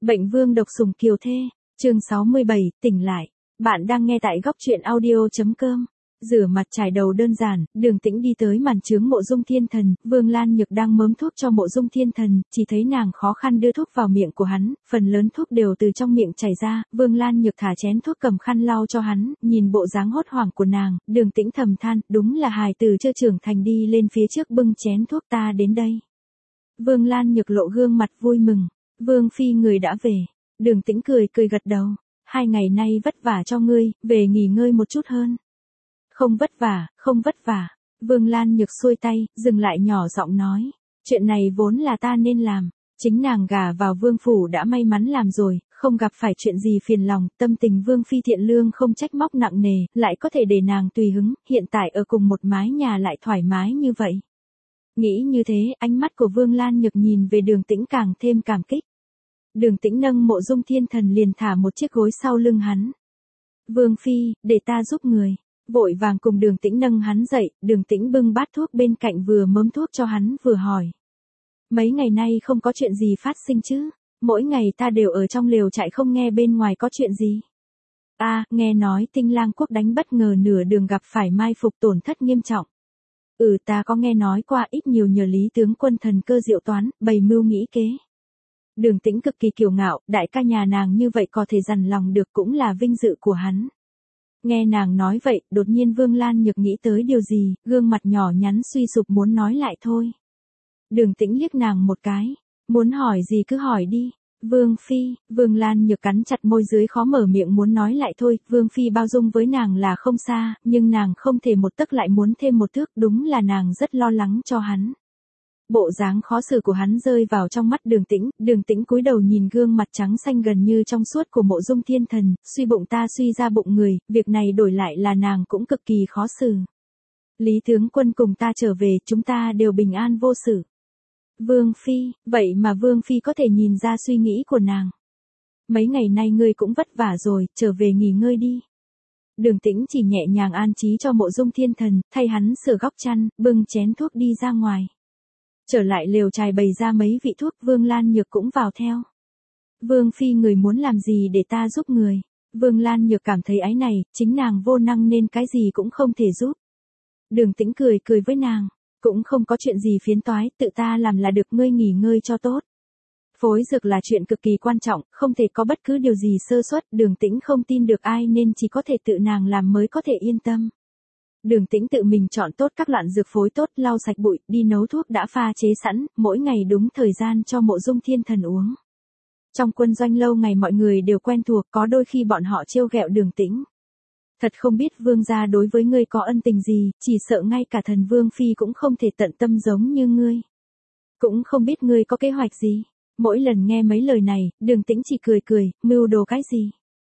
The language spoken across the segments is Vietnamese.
Bệnh vương độc sủng kiều thê, chương 67, tỉnh lại. Bạn đang nghe tại góc truyện audio.com. Rửa mặt trải đầu đơn giản, Đường Tĩnh đi tới màn chướng Mộ Dung Thiên Thần, Vương Lan Nhược đang mớm thuốc cho Mộ Dung Thiên Thần, chỉ thấy nàng khó khăn đưa thuốc vào miệng của hắn, phần lớn thuốc đều từ trong miệng chảy ra, Vương Lan Nhược thả chén thuốc cầm khăn lau cho hắn, nhìn bộ dáng hốt hoảng của nàng, Đường Tĩnh thầm than, đúng là hài tử chưa trưởng thành đi lên phía trước bưng chén thuốc ta đến đây. Vương Lan Nhược lộ gương mặt vui mừng, Vương phi người đã về. Đường Tĩnh cười gật đầu, 2 ngày nay vất vả cho ngươi, về nghỉ ngơi một chút hơn. Không vất vả, Vương Lan Nhược xuôi tay, dừng lại nhỏ giọng nói, chuyện này vốn là ta nên làm, chính nàng gả vào vương phủ đã may mắn làm rồi, không gặp phải chuyện gì phiền lòng, tâm tình vương phi thiện lương không trách móc nặng nề, lại có thể để nàng tùy hứng, hiện tại ở cùng một mái nhà lại thoải mái như vậy. Nghĩ như thế, ánh mắt của Vương Lan Nhược nhìn về Đường Tĩnh càng thêm cảm kích. Đường Tĩnh nâng Mộ Dung Thiên Thần liền thả một chiếc gối sau lưng hắn. Vương phi, để ta giúp người. Vội vàng cùng Đường Tĩnh nâng hắn dậy, Đường Tĩnh bưng bát thuốc bên cạnh vừa mớm thuốc cho hắn vừa hỏi. Mấy ngày nay không có chuyện gì phát sinh chứ, mỗi ngày ta đều ở trong lều trại không nghe bên ngoài có chuyện gì. Nghe nói Tinh Lang quốc đánh bất ngờ nửa đường gặp phải mai phục tổn thất nghiêm trọng. Ta có nghe nói qua, ít nhiều nhờ Lý tướng quân thần cơ diệu toán, bày mưu nghĩ kế. Đường Tĩnh cực kỳ kiêu ngạo, đại ca nhà nàng như vậy có thể dằn lòng được cũng là vinh dự của hắn. Nghe nàng nói vậy, đột nhiên Vương Lan Nhược nghĩ tới điều gì, gương mặt nhỏ nhắn suy sụp muốn nói lại thôi. Đường Tĩnh liếc nàng một cái, muốn hỏi gì cứ hỏi đi. Vương phi, Vương Lan Nhược cắn chặt môi dưới khó mở miệng muốn nói lại thôi, Vương phi bao dung với nàng là không xa, nhưng nàng không thể một tấc lại muốn thêm một thước, đúng là nàng rất lo lắng cho hắn. Bộ dáng khó xử của hắn rơi vào trong mắt Đường Tĩnh cúi đầu nhìn gương mặt trắng xanh gần như trong suốt của Mộ Dung Thiên Thần, suy bụng ta suy ra bụng người, việc này đổi lại là nàng cũng cực kỳ khó xử. Lý tướng quân cùng ta trở về, chúng ta đều bình an vô sự. Vương phi, vậy mà Vương phi có thể nhìn ra suy nghĩ của nàng. Mấy ngày nay ngươi cũng vất vả rồi, trở về nghỉ ngơi đi. Đường Tĩnh chỉ nhẹ nhàng an trí cho Mộ Dung Thiên Thần, thay hắn sửa góc chăn, bưng chén thuốc đi ra ngoài. Trở lại lều trài bày ra mấy vị thuốc, Vương Lan Nhược cũng vào theo. Vương phi người muốn làm gì để ta giúp người. Vương Lan Nhược cảm thấy ái này, chính nàng vô năng nên cái gì cũng không thể giúp. Đường Tĩnh cười với nàng, cũng không có chuyện gì phiến toái, tự ta làm là được, ngươi nghỉ ngơi cho tốt. Phối dược là chuyện cực kỳ quan trọng, không thể có bất cứ điều gì sơ suất, Đường Tĩnh không tin được ai nên chỉ có thể tự nàng làm mới có thể yên tâm. Đường Tĩnh tự mình chọn tốt các loại dược phối tốt, lau sạch bụi, đi nấu thuốc đã pha chế sẵn, mỗi ngày đúng thời gian cho Mộ Dung Thiên Thần uống. Trong quân doanh lâu ngày mọi người đều quen thuộc, có đôi khi bọn họ trêu ghẹo Đường Tĩnh. Thật không biết vương gia đối với ngươi có ân tình gì, chỉ sợ ngay cả thần vương phi cũng không thể tận tâm giống như ngươi. Cũng không biết ngươi có kế hoạch gì. Mỗi lần nghe mấy lời này, Đường Tĩnh chỉ cười, mưu đồ cái gì.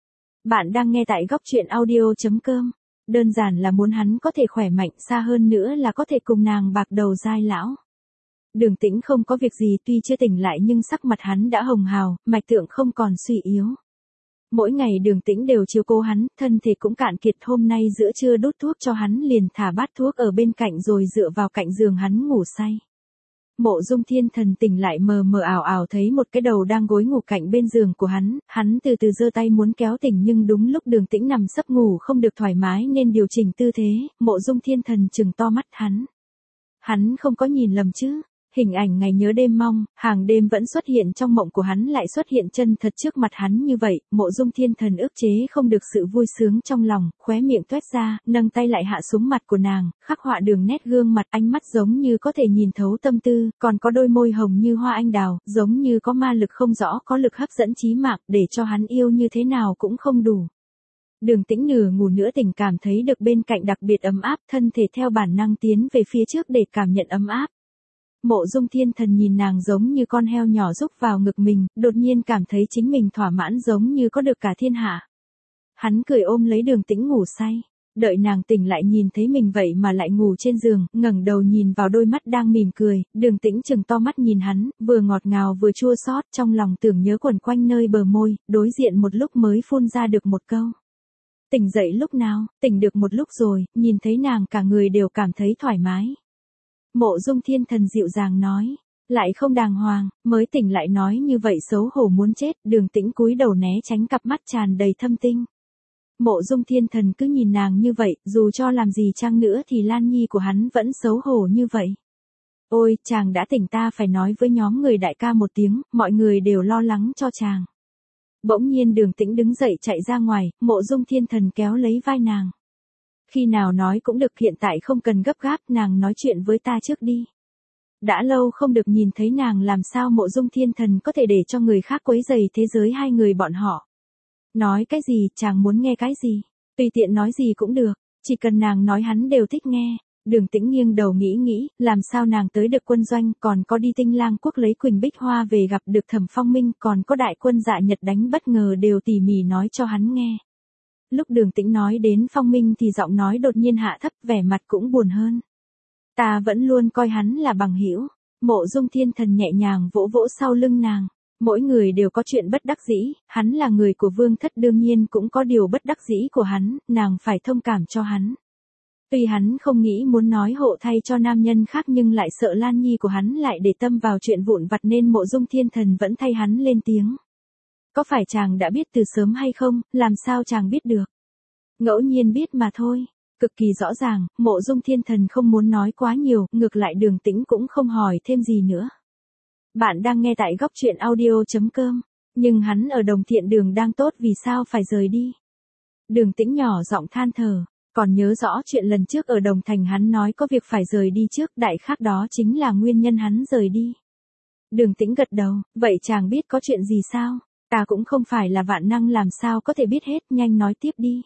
Bạn đang nghe tại góc truyện audio.com. Đơn giản là muốn hắn có thể khỏe mạnh, xa hơn nữa là có thể cùng nàng bạc đầu giai lão. Đường Tĩnh không có việc gì, tuy chưa tỉnh lại nhưng sắc mặt hắn đã hồng hào, mạch tượng không còn suy yếu. Mỗi ngày Đường Tĩnh đều chiếu cố hắn, thân thể cũng cạn kiệt, hôm nay giữa trưa đút thuốc cho hắn liền thả bát thuốc ở bên cạnh rồi dựa vào cạnh giường hắn ngủ say. Mộ Dung Thiên Thần tỉnh lại mờ mờ ảo ảo thấy một cái đầu đang gối ngủ cạnh bên giường của hắn từ từ giơ tay muốn kéo tỉnh nhưng đúng lúc Đường Tĩnh nằm sấp ngủ không được thoải mái nên điều chỉnh tư thế, Mộ Dung Thiên Thần trừng to mắt hắn. Hắn không có nhìn lầm chứ, hình ảnh ngày nhớ đêm mong, hàng đêm vẫn xuất hiện trong mộng của hắn lại xuất hiện chân thật trước mặt hắn như vậy, Mộ Dung Thiên Thần ức chế không được sự vui sướng trong lòng, khóe miệng toét ra, nâng tay lại hạ xuống mặt của nàng, khắc họa đường nét gương mặt, ánh mắt giống như có thể nhìn thấu tâm tư, còn có đôi môi hồng như hoa anh đào, giống như có ma lực không rõ, có lực hấp dẫn chí mạng, để cho hắn yêu như thế nào cũng không đủ. Đường Tĩnh nửa ngủ nửa tỉnh cảm thấy được bên cạnh đặc biệt ấm áp, thân thể theo bản năng tiến về phía trước để cảm nhận ấm áp. Mộ Dung Thiên Thần nhìn nàng giống như con heo nhỏ rúc vào ngực mình, đột nhiên cảm thấy chính mình thỏa mãn giống như có được cả thiên hạ. Hắn cười ôm lấy Đường Tĩnh ngủ say, đợi nàng tỉnh lại nhìn thấy mình vậy mà lại ngủ trên giường, ngẩng đầu nhìn vào đôi mắt đang mỉm cười, Đường Tĩnh trừng to mắt nhìn hắn, vừa ngọt ngào vừa chua xót, trong lòng tưởng nhớ quẩn quanh nơi bờ môi, đối diện một lúc mới phun ra được một câu. Tỉnh dậy lúc nào, tỉnh được một lúc rồi, nhìn thấy nàng cả người đều cảm thấy thoải mái. Mộ Dung Thiên Thần dịu dàng nói, Lại không đàng hoàng, mới tỉnh lại nói như vậy xấu hổ muốn chết, Đường Tĩnh cúi đầu né tránh cặp mắt tràn đầy thâm tinh. Mộ Dung Thiên Thần cứ nhìn nàng như vậy, dù cho làm gì chăng nữa thì Lan Nhi của hắn vẫn xấu hổ như vậy. Ôi, chàng đã tỉnh, ta phải nói với nhóm người đại ca một tiếng, mọi người đều lo lắng cho chàng. Bỗng nhiên Đường Tĩnh đứng dậy chạy ra ngoài, Mộ Dung Thiên Thần kéo lấy vai nàng. Khi nào nói cũng được, hiện tại không cần gấp gáp, nàng nói chuyện với ta trước đi. Đã lâu không được nhìn thấy nàng, làm sao Mộ Dung Thiên Thần có thể để cho người khác quấy rầy thế giới hai người bọn họ. Nói cái gì, chàng muốn nghe cái gì, tùy tiện nói gì cũng được, chỉ cần nàng nói hắn đều thích nghe. Đường Tĩnh nghiêng đầu nghĩ, làm sao nàng tới được quân doanh, còn có đi Tinh Lang quốc lấy Quỳnh Bích Hoa về gặp được Thẩm Phong Minh, còn có đại quân Dạ Nhật đánh bất ngờ đều tỉ mỉ nói cho hắn nghe. Lúc Đường Tĩnh nói đến Phong Minh thì giọng nói đột nhiên hạ thấp, vẻ mặt cũng buồn hơn. Ta vẫn luôn coi hắn là bằng hữu. Mộ Dung Thiên Thần nhẹ nhàng vỗ vỗ sau lưng nàng. Mỗi người đều có chuyện bất đắc dĩ, hắn là người của Vương Thất đương nhiên cũng có điều bất đắc dĩ của hắn, nàng phải thông cảm cho hắn. Tuy hắn không nghĩ muốn nói hộ thay cho nam nhân khác nhưng lại sợ Lan Nhi của hắn lại để tâm vào chuyện vụn vặt nên Mộ Dung Thiên Thần vẫn thay hắn lên tiếng. Có phải chàng đã biết từ sớm hay không, làm sao chàng biết được? Ngẫu nhiên biết mà thôi. Cực kỳ rõ ràng, Mộ Dung Thiên Thần không muốn nói quá nhiều, ngược lại Đường Tĩnh cũng không hỏi thêm gì nữa. Bạn đang nghe tại góc truyện audio.com, nhưng hắn ở Đồng Thiện Đường đang tốt vì sao phải rời đi? Đường Tĩnh nhỏ giọng than thở, còn nhớ rõ chuyện lần trước ở Đồng Thành hắn nói có việc phải rời đi trước, đại khái đó chính là nguyên nhân hắn rời đi. Đường Tĩnh gật đầu, vậy chàng biết có chuyện gì sao? Ta cũng không phải là vạn năng làm sao có thể biết hết, nhanh nói tiếp đi.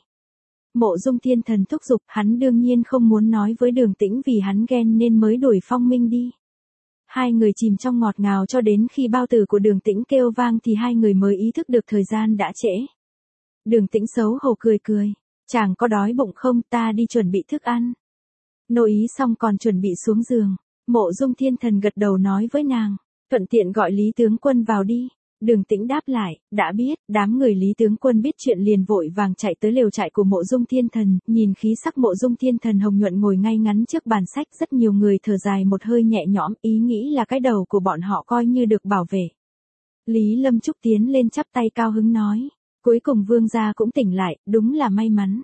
Mộ Dung Thiên Thần thúc giục, hắn đương nhiên không muốn nói với Đường Tĩnh vì hắn ghen nên mới đuổi Phong Minh đi. Hai người chìm trong ngọt ngào cho đến khi bao tử của Đường Tĩnh kêu vang thì hai người mới ý thức được thời gian đã trễ. Đường Tĩnh xấu hổ cười, chàng có đói bụng không, ta đi chuẩn bị thức ăn. Nội ý xong còn chuẩn bị xuống giường, Mộ Dung Thiên Thần gật đầu nói với nàng, thuận tiện gọi Lý tướng quân vào đi. Đường Tĩnh đáp lại, đã biết. Đám người Lý tướng quân biết chuyện liền vội vàng chạy tới lều trại của Mộ Dung Thiên Thần, nhìn khí sắc Mộ Dung Thiên Thần hồng nhuận ngồi ngay ngắn trước bàn sách, rất nhiều người thở dài một hơi nhẹ nhõm, ý nghĩ là cái đầu của bọn họ coi như được bảo vệ. Lý Lâm Trúc tiến lên chắp tay cao hứng nói, cuối cùng vương gia cũng tỉnh lại, đúng là may mắn.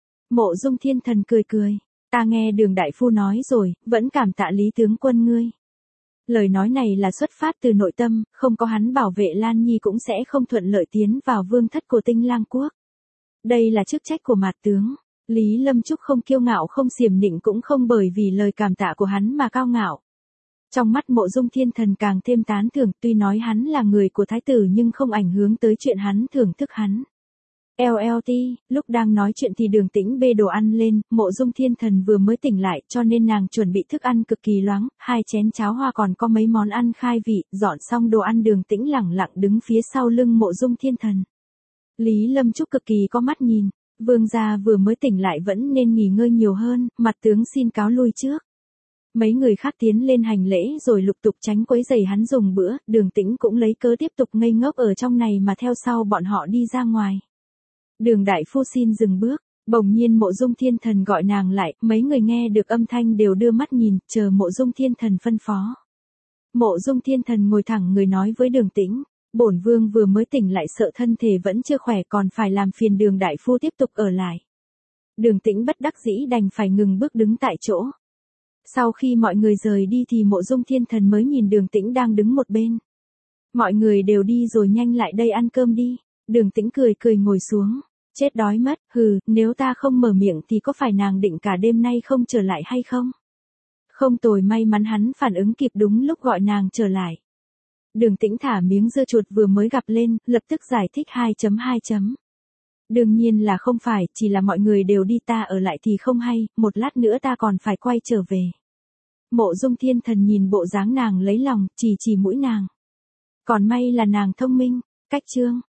Mộ Dung Thiên Thần cười, ta nghe Đường đại phu nói rồi, vẫn cảm tạ Lý tướng quân ngươi. Lời nói này là xuất phát từ nội tâm, không có hắn bảo vệ Lan Nhi cũng sẽ không thuận lợi tiến vào vương thất của Tinh Lang quốc. Đây là chức trách của mạt tướng. Lý Lâm Trúc không kiêu ngạo không xiểm nịnh cũng không bởi vì lời cảm tạ của hắn mà cao ngạo. Trong mắt Mộ Dung Thiên Thần càng thêm tán thưởng, tuy nói hắn là người của thái tử nhưng không ảnh hưởng tới chuyện hắn thưởng thức hắn. LLT, lúc đang nói chuyện thì Đường Tĩnh bê đồ ăn lên, Mộ Dung Thiên Thần vừa mới tỉnh lại cho nên nàng chuẩn bị thức ăn cực kỳ loáng, 2 chén cháo hoa còn có mấy món ăn khai vị, dọn xong đồ ăn Đường Tĩnh lẳng lặng đứng phía sau lưng Mộ Dung Thiên Thần. Lý Lâm Trúc cực kỳ có mắt nhìn, vương gia vừa mới tỉnh lại vẫn nên nghỉ ngơi nhiều hơn, mặt tướng xin cáo lui trước. Mấy người khác tiến lên hành lễ rồi lục tục tránh quấy rầy hắn dùng bữa, Đường Tĩnh cũng lấy cớ tiếp tục ngây ngốc ở trong này mà theo sau bọn họ đi ra ngoài. Đường đại phu xin dừng bước, bỗng nhiên Mộ Dung Thiên Thần gọi nàng lại, mấy người nghe được âm thanh đều đưa mắt nhìn, chờ Mộ Dung Thiên Thần phân phó. Mộ Dung Thiên Thần ngồi thẳng người nói với Đường Tĩnh, bổn vương vừa mới tỉnh lại sợ thân thể vẫn chưa khỏe còn phải làm phiền Đường đại phu tiếp tục ở lại. Đường Tĩnh bất đắc dĩ đành phải ngừng bước đứng tại chỗ. Sau khi mọi người rời đi thì Mộ Dung Thiên Thần mới nhìn Đường Tĩnh đang đứng một bên. Mọi người đều đi rồi, nhanh lại đây ăn cơm đi. Đường Tĩnh cười ngồi xuống. Chết đói mất, nếu ta không mở miệng thì có phải nàng định cả đêm nay không trở lại hay không? Không tồi, may mắn hắn phản ứng kịp đúng lúc gọi nàng trở lại. Đường Tĩnh thả miếng dưa chuột vừa mới gặp lên, lập tức giải thích 2.2. Đương nhiên là không phải, chỉ là mọi người đều đi ta ở lại thì không hay, một lát nữa ta còn phải quay trở về. Mộ Dung Thiên Thần nhìn bộ dáng nàng lấy lòng, chỉ mũi nàng. Còn may là nàng thông minh, cách chương.